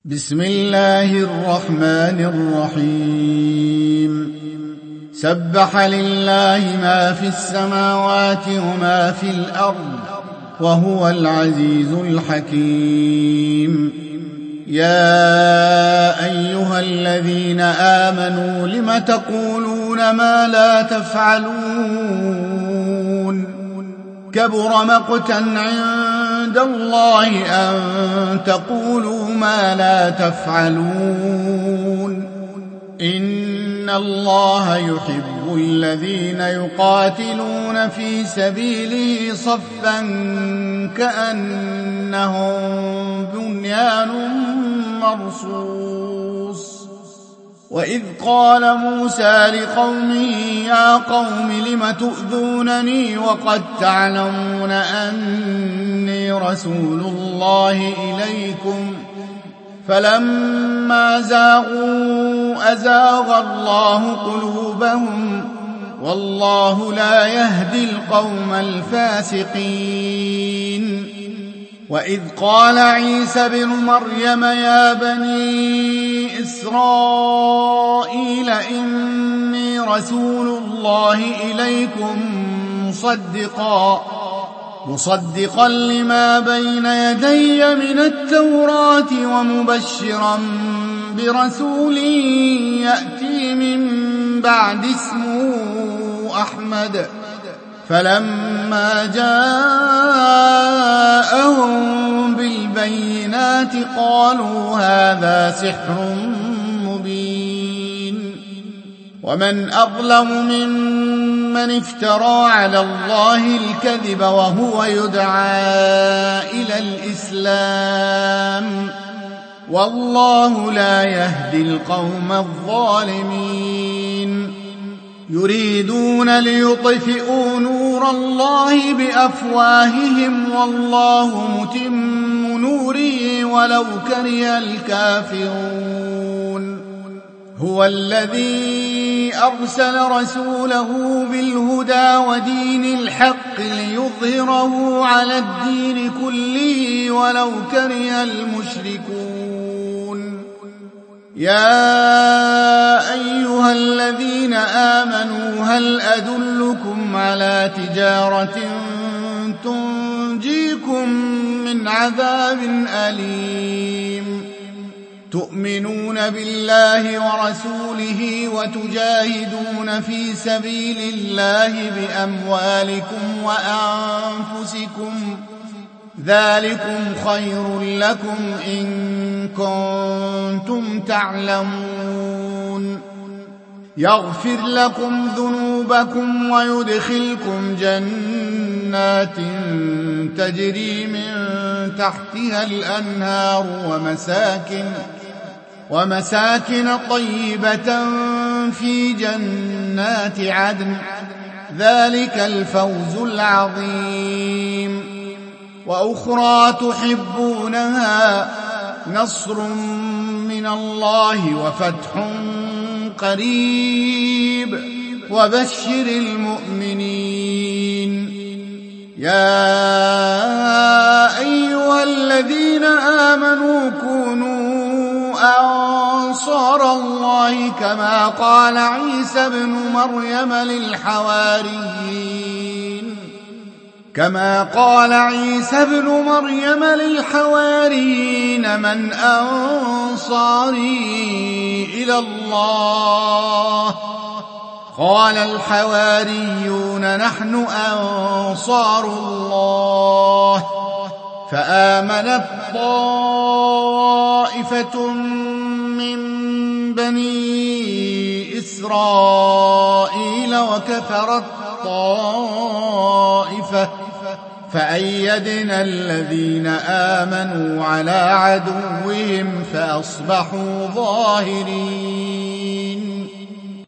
بسم الله الرحمن الرحيم سبح لله ما في السماوات وما في الأرض وهو العزيز الحكيم يا أيها الذين آمنوا لم تقولون ما لا تفعلون كبر مقتا عند الله أن تقولوا ما لا تفعلون إن الله يحب الذين يقاتلون في سبيله صفا كأنهم بنيان مرصوص وإذ قال موسى لقومه يا قوم لم تؤذونني وقد تعلمون أني رسول الله إليكم فلما زاغوا أزاغ الله قلوبهم والله لا يهدي القوم الفاسقين وإذ قال عيسى بن مريم يا بني إسرائيل إني رسول الله إليكم مصدقا لما بين يدي من التوراة ومبشرا برسول يأتي من بعد اسمه أحمد فلما جاءهم بالبينات قالوا هذا سحر مبين ومن أظلم ممن افترى على الله الكذب وهو يدعى إلى الإسلام والله لا يهدي القوم الظالمين يريدون ليطفئوا نور الله بأفواههم والله متم نوره ولو كره الكافرون هو الذي أرسل رسوله بالهدى ودين الحق ليظهره على الدين كله ولو كره المشركون يا أيها الذين آمنوا هل أدلكم على تجارة تنجيكم من عذاب أليم تؤمنون بالله ورسوله وتجاهدون في سبيل الله بأموالكم وأنفسكم ذلكم خير لكم إن كنتم تعلمون يغفر لكم ذنوبكم ويدخلكم جنات تجري من تحتها الأنهار ومساكن طيبة في جنات عدن ذلك الفوز العظيم وأخرى تحبونها نصر من الله وفتح قريب وبشر المؤمنين يا أيها الذين آمنوا كونوا أنصار الله كما قال عيسى بن مريم للحواريين من أنصاري إلى الله قال الحواريون نحن أنصار الله فآمنت طائفة من بني إسرائيل وكفرت طائفة فأيدنا الذين آمنوا على عدوهم فأصبحوا ظاهرين